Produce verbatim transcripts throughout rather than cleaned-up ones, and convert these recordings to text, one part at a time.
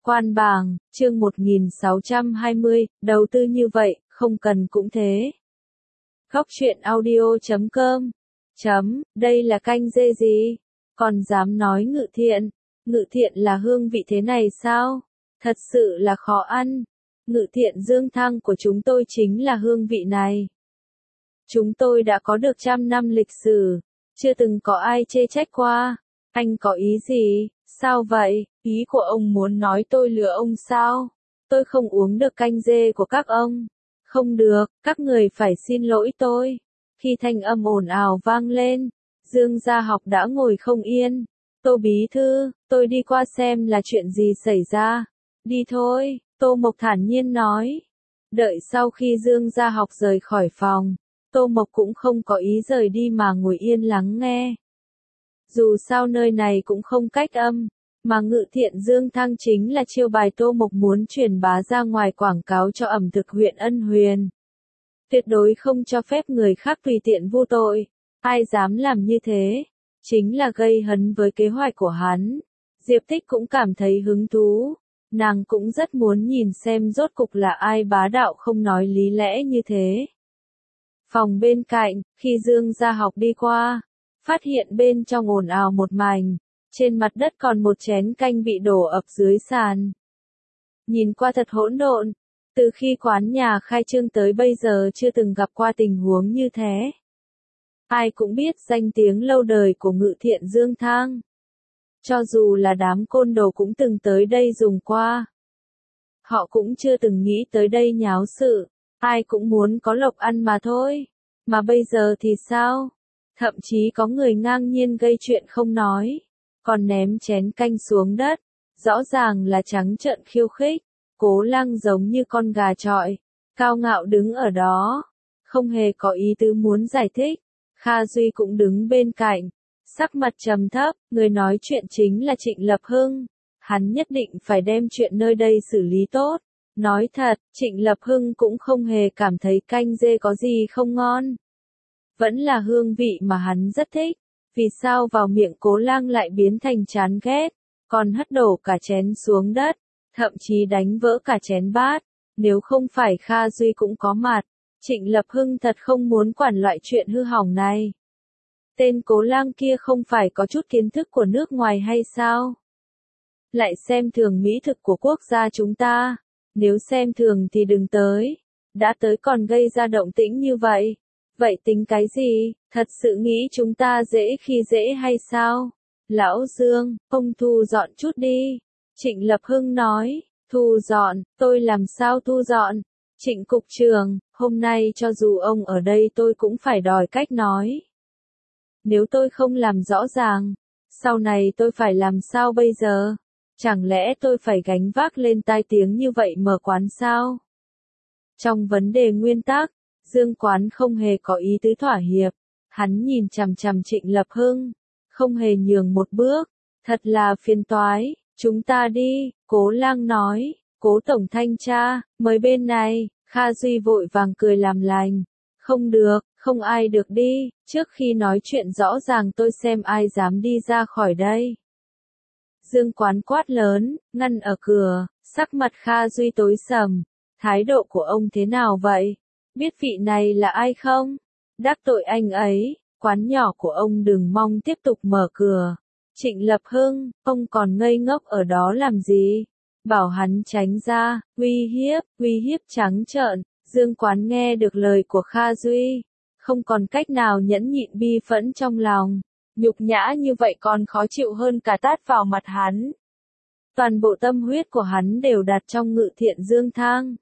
Quan bảng, chương một nghìn sáu trăm hai mươi, đầu tư như vậy, không cần cũng thế. Góc truyện audio chấm com chấm, đây là canh dê gì? Còn dám nói Ngự Thiện? Ngự Thiện là hương vị thế này sao? Thật sự là khó ăn. Ngự Thiện Dương Thăng của chúng tôi chính là hương vị này. Chúng tôi đã có được trăm năm lịch sử, chưa từng có ai chê trách qua. Anh có ý gì? Sao vậy? Ý của ông muốn nói tôi lừa ông sao? Tôi không uống được canh dê của các ông. Không được, các người phải xin lỗi tôi. Khi thanh âm ồn ào vang lên, Dương Gia Học đã ngồi không yên. Tô bí thư, tôi đi qua xem là chuyện gì xảy ra. Đi thôi, Tô Mộc thản nhiên nói. Đợi sau khi Dương Gia Học rời khỏi phòng, Tô Mộc cũng không có ý rời đi mà ngồi yên lắng nghe. Dù sao nơi này cũng không cách âm, mà Ngự Thiện Dương Thăng chính là chiêu bài Tô Mộc muốn truyền bá ra ngoài quảng cáo cho ẩm thực huyện Ân Huyền. Tuyệt đối không cho phép người khác tùy tiện vô tội, ai dám làm như thế, chính là gây hấn với kế hoạch của hắn. Diệp Tích cũng cảm thấy hứng thú, nàng cũng rất muốn nhìn xem rốt cục là ai bá đạo không nói lý lẽ như thế. Phòng bên cạnh, khi Dương Gia Học đi qua, phát hiện bên trong ồn ào một mảnh, trên mặt đất còn một chén canh bị đổ ập dưới sàn. Nhìn qua thật hỗn độn, từ khi quán nhà khai trương tới bây giờ chưa từng gặp qua tình huống như thế. Ai cũng biết danh tiếng lâu đời của Ngự Thiện Dương Thăng. Cho dù là đám côn đồ cũng từng tới đây dùng qua. Họ cũng chưa từng nghĩ tới đây nháo sự, ai cũng muốn có lộc ăn mà thôi. Mà bây giờ thì sao? Thậm chí có người ngang nhiên gây chuyện không nói, còn ném chén canh xuống đất, rõ ràng là trắng trợn khiêu khích. Cố Lăng giống như con gà trọi, cao ngạo đứng ở đó, không hề có ý tứ muốn giải thích. Kha Duy cũng đứng bên cạnh, sắc mặt trầm thấp, người nói chuyện chính là Trịnh Lập Hưng. Hắn nhất định phải đem chuyện nơi đây xử lý tốt. Nói thật, Trịnh Lập Hưng cũng không hề cảm thấy canh dê có gì không ngon. Vẫn là hương vị mà hắn rất thích. Vì sao vào miệng Cố Lang lại biến thành chán ghét, còn hất đổ cả chén xuống đất, thậm chí đánh vỡ cả chén bát. Nếu không phải Kha Duy cũng có mặt, Trịnh Lập Hưng thật không muốn quản loại chuyện hư hỏng này. Tên Cố Lang kia không phải có chút kiến thức của nước ngoài hay sao? Lại xem thường mỹ thực của quốc gia chúng ta. Nếu xem thường thì đừng tới. Đã tới còn gây ra động tĩnh như vậy. Vậy tính cái gì? Thật sự nghĩ chúng ta dễ khi dễ hay sao? Lão Dương, ông thu dọn chút đi. Trịnh Lập Hưng nói. Thu dọn, tôi làm sao thu dọn? Trịnh cục trưởng, hôm nay cho dù ông ở đây tôi cũng phải đòi cách nói. Nếu tôi không làm rõ ràng, sau này tôi phải làm sao bây giờ? Chẳng lẽ tôi phải gánh vác lên tai tiếng như vậy mở quán sao? Trong vấn đề nguyên tắc, Dương Quán không hề có ý tứ thỏa hiệp. Hắn nhìn chằm chằm Trịnh Lập Hưng, không hề nhường một bước. Thật là phiền toái, chúng ta đi, Cố Lang nói. Cố tổng thanh tra, mời bên này. Kha Duy vội vàng cười làm lành. Không được, không ai được đi, trước khi nói chuyện rõ ràng tôi xem ai dám đi ra khỏi đây. Dương Quán quát lớn, ngăn ở cửa, sắc mặt Kha Duy tối sầm. Thái độ của ông thế nào vậy? Biết vị này là ai không? Đắc tội anh ấy, quán nhỏ của ông đừng mong tiếp tục mở cửa. Trịnh Lập Hưng, ông còn ngây ngốc ở đó làm gì? Bảo hắn tránh ra, uy hiếp, uy hiếp trắng trợn. Dương Quán nghe được lời của Kha Duy, không còn cách nào nhẫn nhịn bi phẫn trong lòng. Nhục nhã như vậy còn khó chịu hơn cả tát vào mặt hắn. Toàn bộ tâm huyết của hắn đều đặt trong Ngự Thiện Dương Thăng.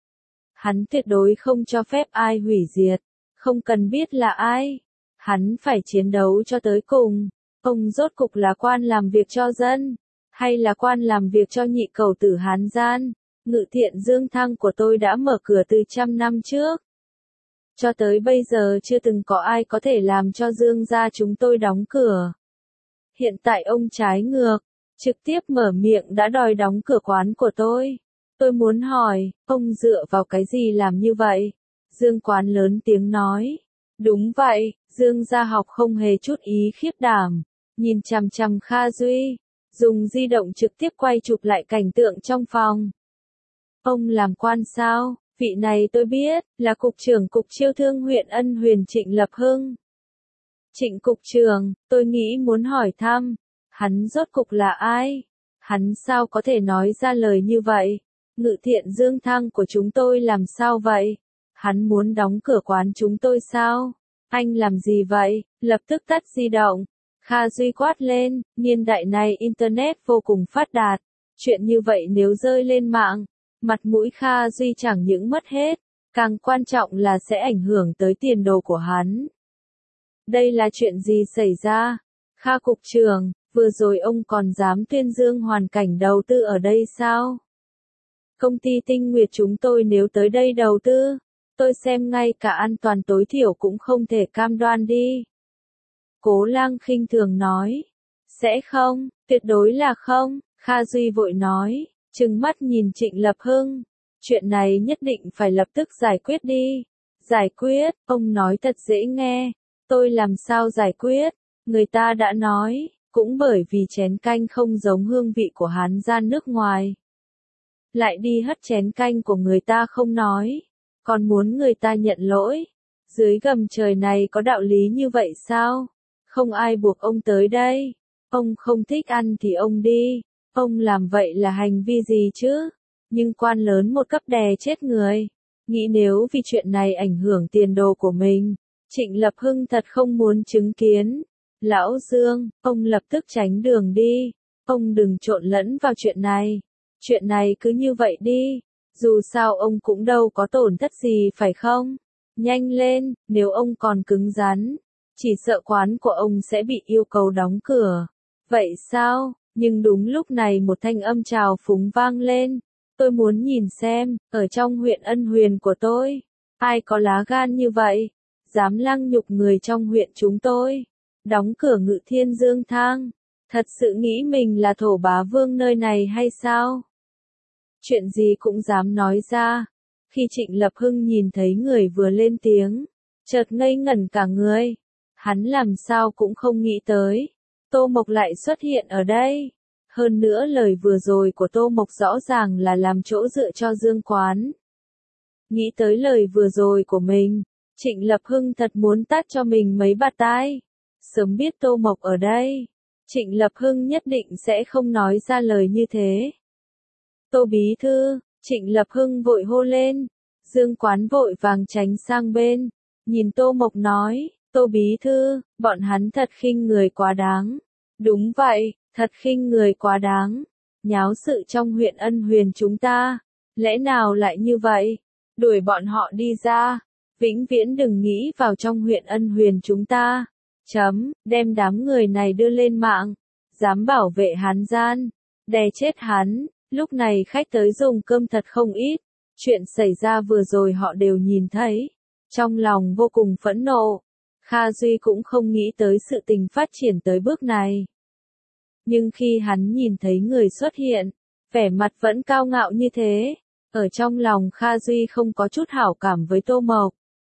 Hắn tuyệt đối không cho phép ai hủy diệt, không cần biết là ai. Hắn phải chiến đấu cho tới cùng. Ông rốt cục là quan làm việc cho dân, hay là quan làm việc cho nhị cầu tử Hán gian? Ngự Thiện Dương Thăng của tôi đã mở cửa từ trăm năm trước. Cho tới bây giờ chưa từng có ai có thể làm cho Dương gia chúng tôi đóng cửa. Hiện tại ông trái ngược, trực tiếp mở miệng đã đòi đóng cửa quán của tôi. Tôi muốn hỏi, ông dựa vào cái gì làm như vậy? Dương Quán lớn tiếng nói. Đúng vậy, Dương Gia Học không hề chút ý khiếp đảm, nhìn chằm chằm Kha Duy. dùng di động trực tiếp quay chụp lại cảnh tượng trong phòng. Ông làm quan sao? Vị này tôi biết, là Cục trưởng Cục Chiêu thương huyện Ân Huyền Trịnh Lập Hưng. Trịnh Cục trưởng, tôi nghĩ muốn hỏi thăm, hắn rốt cục là ai? Hắn sao có thể nói ra lời như vậy? Ngự Thiện Dương Thăng của chúng tôi làm sao vậy? Hắn muốn đóng cửa quán chúng tôi sao? Anh làm gì vậy? Lập tức tắt di động. Kha Duy quát lên, niên đại này Internet vô cùng phát đạt. Chuyện như vậy nếu rơi lên mạng, mặt mũi Kha Duy chẳng những mất hết, càng quan trọng là sẽ ảnh hưởng tới tiền đồ của hắn. Đây là chuyện gì xảy ra? Kha Cục trưởng, vừa rồi ông còn dám tuyên dương hoàn cảnh đầu tư ở đây sao? Công ty Tinh Nguyệt chúng tôi nếu tới đây đầu tư, tôi xem ngay cả an toàn tối thiểu cũng không thể cam đoan đi. Cố Lang khinh thường nói. Sẽ không, tuyệt đối là không, Kha Duy vội nói, trừng mắt nhìn Trịnh Lập Hưng. Chuyện này nhất định phải lập tức giải quyết đi. Giải quyết, ông nói thật dễ nghe. Tôi làm sao giải quyết? Người ta đã nói, cũng bởi vì chén canh không giống hương vị của Hán gian nước ngoài. Lại đi hất chén canh của người ta không nói, còn muốn người ta nhận lỗi. Dưới gầm trời này có đạo lý như vậy sao? Không ai buộc ông tới đây. Ông không thích ăn thì ông đi. Ông làm vậy là hành vi gì chứ? Nhưng quan lớn một cấp đè chết người. Nghĩ nếu vì chuyện này ảnh hưởng tiền đồ của mình, Trịnh Lập Hưng thật không muốn chứng kiến. Lão Dương, ông lập tức tránh đường đi. Ông đừng trộn lẫn vào chuyện này. Chuyện này cứ như vậy đi. Dù sao ông cũng đâu có tổn thất gì phải không? Nhanh lên, nếu ông còn cứng rắn, chỉ sợ quán của ông sẽ bị yêu cầu đóng cửa. Vậy sao? Nhưng đúng lúc này một thanh âm trào phúng vang lên. Tôi muốn nhìn xem, ở trong huyện Ân Huyền của tôi, ai có lá gan như vậy? Dám lăng nhục người trong huyện chúng tôi. Đóng cửa Ngự Thiên Dương Thang. Thật sự nghĩ mình là thổ bá vương nơi này hay sao? Chuyện gì cũng dám nói ra. Khi Trịnh Lập Hưng nhìn thấy người vừa lên tiếng, chợt ngây ngẩn cả người. Hắn làm sao cũng không nghĩ tới. Tô Mộc lại xuất hiện ở đây. Hơn nữa lời vừa rồi của Tô Mộc rõ ràng là làm chỗ dựa cho Dương Quán. Nghĩ tới lời vừa rồi của mình, Trịnh Lập Hưng thật muốn tát cho mình mấy bạt tai. Sớm biết Tô Mộc ở đây, Trịnh Lập Hưng nhất định sẽ không nói ra lời như thế. Tô bí thư, Trịnh Lập Hưng vội hô lên. Dương Quán vội vàng tránh sang bên, nhìn Tô Mộc nói, Tô bí thư, bọn hắn thật khinh người quá đáng. Đúng vậy, thật khinh người quá đáng. Nháo sự trong huyện Ân Huyền chúng ta, lẽ nào lại như vậy? Đuổi bọn họ đi ra, vĩnh viễn đừng nghĩ vào trong huyện Ân Huyền chúng ta. Chấm, đem đám người này đưa lên mạng, dám bảo vệ hắn gian, đè chết hắn. Lúc này khách tới dùng cơm thật không ít. Chuyện xảy ra vừa rồi họ đều nhìn thấy. Trong lòng vô cùng phẫn nộ. Kha Duy cũng không nghĩ tới sự tình phát triển tới bước này. Nhưng khi hắn nhìn thấy người xuất hiện, vẻ mặt vẫn cao ngạo như thế, ở trong lòng Kha Duy không có chút hảo cảm với Tô Mộc.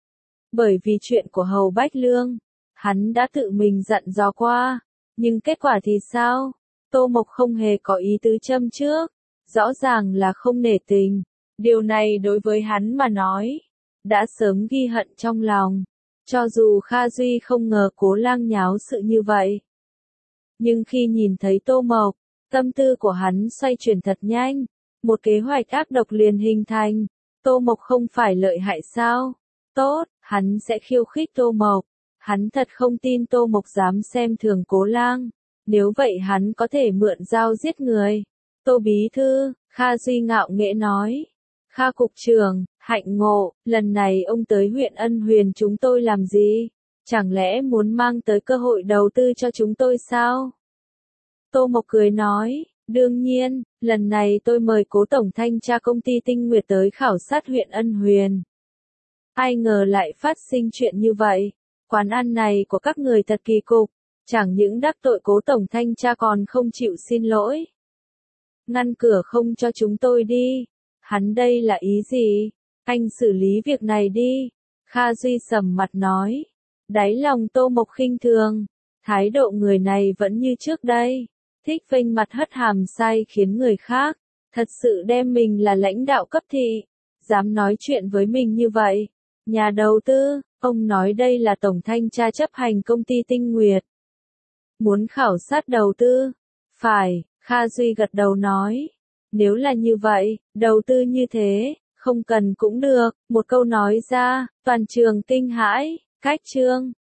Bởi vì chuyện của Hầu Bách Lương, hắn đã tự mình dặn dò qua, nhưng kết quả thì sao? Tô Mộc không hề có ý tứ châm trước, rõ ràng là không nể tình. Điều này đối với hắn mà nói, đã sớm ghi hận trong lòng. Cho dù Kha Duy không ngờ Cố Lang nháo sự như vậy, nhưng khi nhìn thấy Tô Mộc, tâm tư của hắn xoay chuyển thật nhanh. Một kế hoạch ác độc liền hình thành. Tô Mộc không phải lợi hại sao? Tốt, hắn sẽ khiêu khích Tô Mộc. Hắn thật không tin Tô Mộc dám xem thường Cố Lang. Nếu vậy hắn có thể mượn dao giết người. Tô bí thư, Kha Duy ngạo nghễ nói. Kha cục trưởng, hạnh ngộ, lần này ông tới huyện Ân Huyền chúng tôi làm gì? Chẳng lẽ muốn mang tới cơ hội đầu tư cho chúng tôi sao? Tô Mộc cười nói, đương nhiên, lần này tôi mời Cố tổng thanh tra công ty Tinh Nguyệt tới khảo sát huyện Ân Huyền. Ai ngờ lại phát sinh chuyện như vậy. Quán ăn này của các người thật kỳ cục, chẳng những đắc tội Cố tổng thanh tra còn không chịu xin lỗi. Ngăn cửa không cho chúng tôi đi. Hắn đây là ý gì? Anh xử lý việc này đi. Kha Duy sầm mặt nói. Đáy lòng Tô Mộc khinh thường. Thái độ người này vẫn như trước đây. Thích vênh mặt hất hàm sai khiến người khác, thật sự đem mình là lãnh đạo cấp thị, dám nói chuyện với mình như vậy. Nhà đầu tư, ông nói đây là tổng thanh tra chấp hành công ty Tinh Nguyệt. Muốn khảo sát đầu tư? Phải, Kha Duy gật đầu nói. Nếu là như vậy, đầu tư như thế, không cần cũng được, một câu nói ra, toàn trường kinh hãi, cách chương.